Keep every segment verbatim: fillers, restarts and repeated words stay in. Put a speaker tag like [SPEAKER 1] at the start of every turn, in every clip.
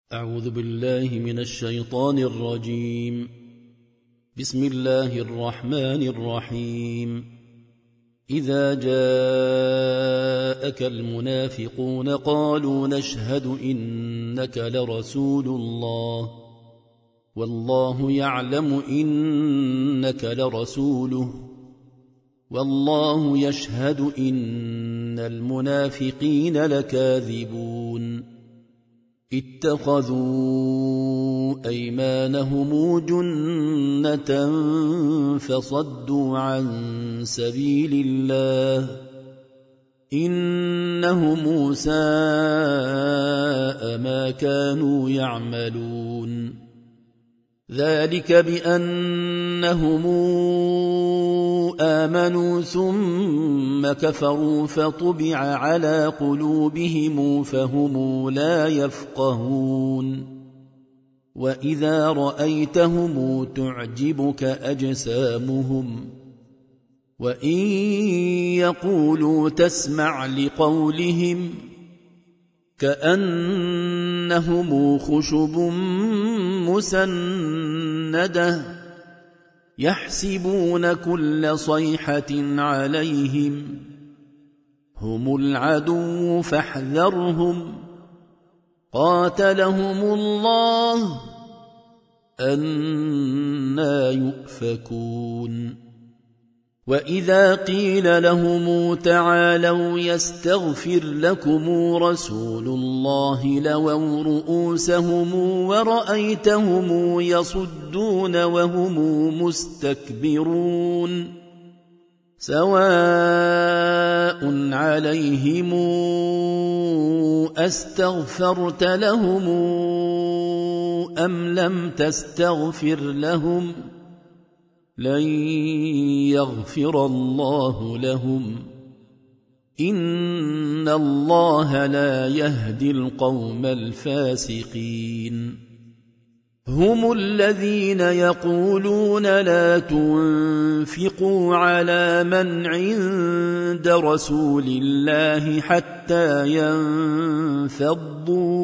[SPEAKER 1] أعوذ بالله من الشيطان الرجيم. بسم الله الرحمن الرحيم. إذا جاءك المنافقون قالوا نشهد إنك لرسول الله والله يعلم إنك لرسوله والله يشهد إن المنافقين لكاذبون. اتخذوا أيمانهم جنة فصدوا عن سبيل الله إنهم ساء ما كانوا يعملون. ذلك بأنهم آمنوا ثم كفروا فطبع على قلوبهم فهم لا يفقهون. وإذا رأيتهم تعجبك أجسامهم وإن يقولوا تسمع لقولهم كأنهم خشب مسندة يحسبون كل صيحة عليهم هم العدو فاحذرهم قاتلهم الله أنى يؤفكون. وإذا قيل لهم تعالوا يستغفر لكم رسول الله لووا رؤوسهم ورأيتهم يصدون وهم مستكبرون. سواء عليهم أستغفرت لهم أم لم تستغفر لهم لن يغفر الله لهم إن الله لا يهدي القوم الفاسقين. هم الذين يقولون لا تنفقوا على من عند رسول الله حتى ينفضوا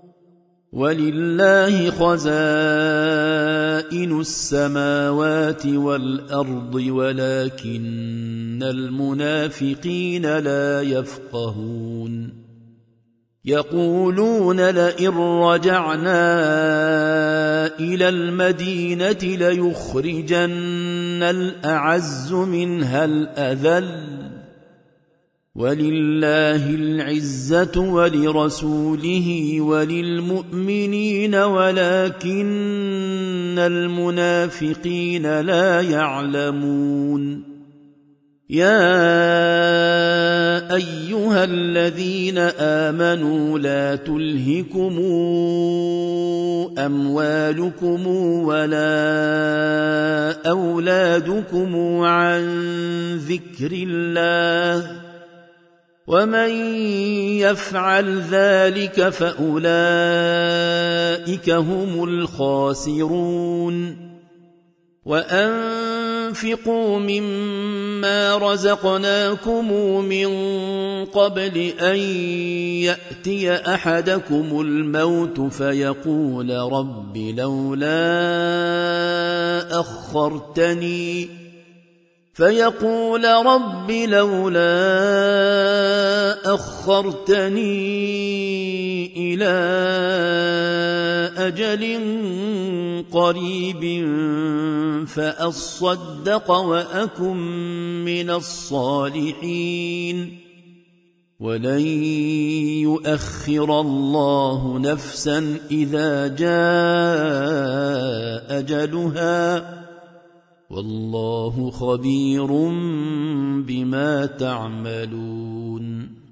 [SPEAKER 1] ولله خزائن السماوات والأرض ولكن المنافقين لا يفقهون. يقولون لئن رجعنا إلى المدينة ليخرجن الأعز منها الأذل ولله العزة ولرسوله وللمؤمنين ولكن المنافقين لا يعلمون. يا أيها الذين آمنوا لا تلهكم أموالكم ولا أولادكم عن ذكر الله ومن يفعل ذلك فأولئك هم الخاسرون. وأنفقوا مما رزقناكم من قبل أن يأتي أحدكم الموت فيقول رب لولا أخرتني فيقول رب لولا أخرتني إلى أجل قريب فأصدق وأكن من الصالحين ولن يؤخر الله نفسا إذا جاء أجلها والله خبير بما تعملون.